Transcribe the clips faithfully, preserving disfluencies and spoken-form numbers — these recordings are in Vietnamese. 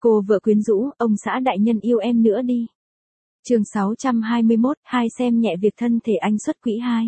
Cô vợ quyến rũ, ông xã đại nhân yêu em nữa đi. Chương sáu trăm hai mươi mốt, hai xem nhẹ việc thân thể anh xuất quỹ hai.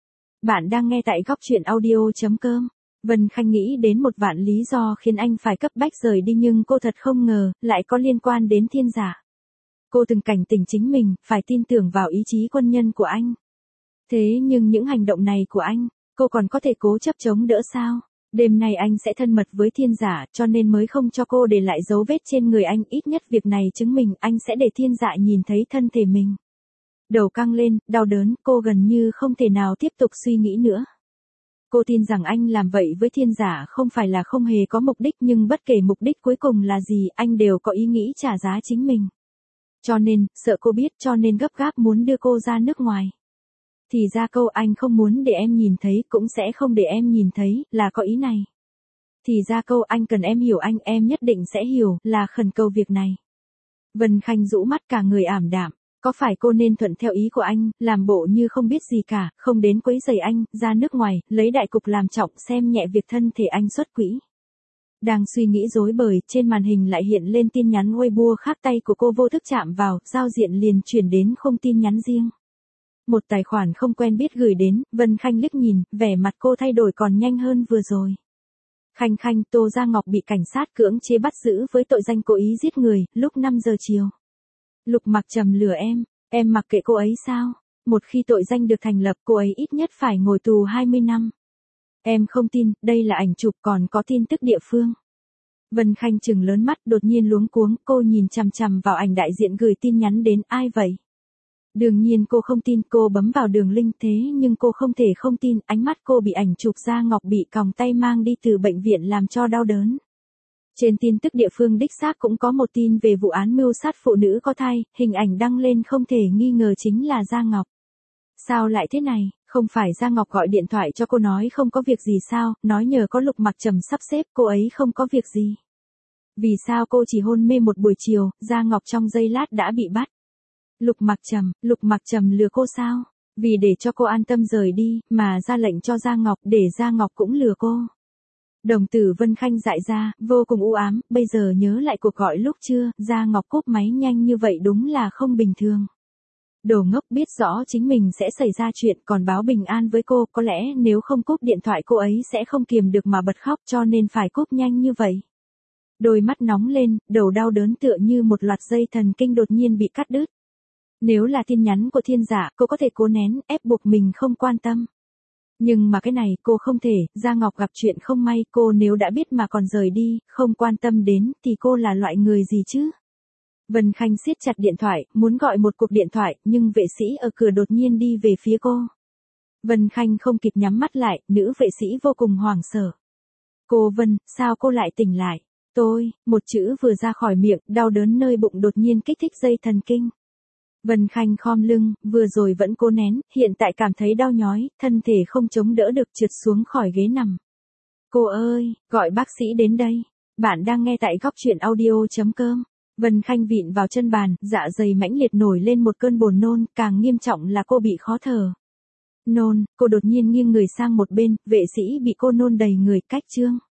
Bạn đang nghe tại góc truyện audio chấm com. Vân Khanh nghĩ đến một vạn lý do khiến anh phải cấp bách rời đi, nhưng cô thật không ngờ, lại có liên quan đến Thiên Giả. Cô từng cảnh tỉnh chính mình, phải tin tưởng vào ý chí quân nhân của anh. Thế nhưng những hành động này của anh, cô còn có thể cố chấp chống đỡ sao? Đêm nay anh sẽ thân mật với Thiên Giả, cho nên mới không cho cô để lại dấu vết trên người anh, ít nhất việc này chứng minh anh sẽ để Thiên Giả nhìn thấy thân thể mình. Đầu căng lên, đau đớn, cô gần như không thể nào tiếp tục suy nghĩ nữa. Cô tin rằng anh làm vậy với Thiên Giả không phải là không hề có mục đích, nhưng bất kể mục đích cuối cùng là gì, anh đều có ý nghĩ trả giá chính mình. Cho nên, sợ cô biết, cho nên gấp gáp muốn đưa cô ra nước ngoài. Thì ra câu anh không muốn để em nhìn thấy, cũng sẽ không để em nhìn thấy, là có ý này. Thì ra câu anh cần em hiểu anh, em nhất định sẽ hiểu, là khẩn cầu việc này. Vân Khanh rũ mắt, cả người ảm đạm. Có phải cô nên thuận theo ý của anh, làm bộ như không biết gì cả, không đến quấy rầy anh, ra nước ngoài, lấy đại cục làm trọng, xem nhẹ việc thân thể anh xuất quỹ. Đang suy nghĩ rối bời, trên màn hình lại hiện lên tin nhắn Weibo khác, tay của cô vô thức chạm vào, giao diện liền chuyển đến không tin nhắn riêng. Một tài khoản không quen biết gửi đến, Vân Khanh liếc nhìn, vẻ mặt cô thay đổi còn nhanh hơn vừa rồi. Khanh Khanh, Tô Gia Ngọc bị cảnh sát cưỡng chế bắt giữ với tội danh cố ý giết người, lúc năm giờ chiều. Lục Mặc Trầm lừa em, em mặc kệ cô ấy sao? Một khi tội danh được thành lập, cô ấy ít nhất phải ngồi tù hai mươi năm. Em không tin, đây là ảnh chụp, còn có tin tức địa phương. Vân Khanh trừng lớn mắt, đột nhiên luống cuống, cô nhìn chằm chằm vào ảnh đại diện gửi tin nhắn đến, ai vậy? Đương nhiên cô không tin, cô bấm vào đường link, thế nhưng cô không thể không tin, ánh mắt cô bị ảnh chụp Gia Ngọc bị còng tay mang đi từ bệnh viện làm cho đau đớn. Trên tin tức địa phương đích xác cũng có một tin về vụ án mưu sát phụ nữ có thai, hình ảnh đăng lên không thể nghi ngờ chính là Gia Ngọc. Sao lại thế này, không phải Gia Ngọc gọi điện thoại cho cô nói không có việc gì sao, nói nhờ có Lục Mặc Trầm sắp xếp, cô ấy không có việc gì. Vì sao cô chỉ hôn mê một buổi chiều, Gia Ngọc trong giây lát đã bị bắt? Lục Mặc Trầm, Lục Mặc Trầm lừa cô sao? Vì để cho cô an tâm rời đi, mà ra lệnh cho Gia Ngọc, để Gia Ngọc cũng lừa cô. Đồng tử Vân Khanh dại ra, vô cùng u ám, bây giờ nhớ lại cuộc gọi lúc trưa, Gia Ngọc cúp máy nhanh như vậy đúng là không bình thường. Đồ ngốc, biết rõ chính mình sẽ xảy ra chuyện còn báo bình an với cô, có lẽ nếu không cúp điện thoại cô ấy sẽ không kiềm được mà bật khóc, cho nên phải cúp nhanh như vậy. Đôi mắt nóng lên, đầu đau đớn tựa như một loạt dây thần kinh đột nhiên bị cắt đứt. Nếu là tin nhắn của Thiên Giả, cô có thể cố nén, ép buộc mình không quan tâm. Nhưng mà cái này cô không thể, Gia Ngọc gặp chuyện không may, cô nếu đã biết mà còn rời đi, không quan tâm đến, thì cô là loại người gì chứ? Vân Khanh siết chặt điện thoại, muốn gọi một cuộc điện thoại, nhưng vệ sĩ ở cửa đột nhiên đi về phía cô. Vân Khanh không kịp nhắm mắt lại, nữ vệ sĩ vô cùng hoảng sợ. Cô Vân, sao cô lại tỉnh lại? Tôi, một chữ vừa ra khỏi miệng, đau đớn nơi bụng đột nhiên kích thích dây thần kinh. Vân Khanh khom lưng, vừa rồi vẫn cố nén, hiện tại cảm thấy đau nhói, thân thể không chống đỡ được trượt xuống khỏi ghế nằm. Cô ơi, gọi bác sĩ đến đây. Bạn đang nghe tại góc truyện audio chấm com. Vân Khanh vịn vào chân bàn, dạ dày mãnh liệt nổi lên một cơn buồn nôn, càng nghiêm trọng là cô bị khó thở. Nôn, cô đột nhiên nghiêng người sang một bên, vệ sĩ bị cô nôn đầy người, cách chương.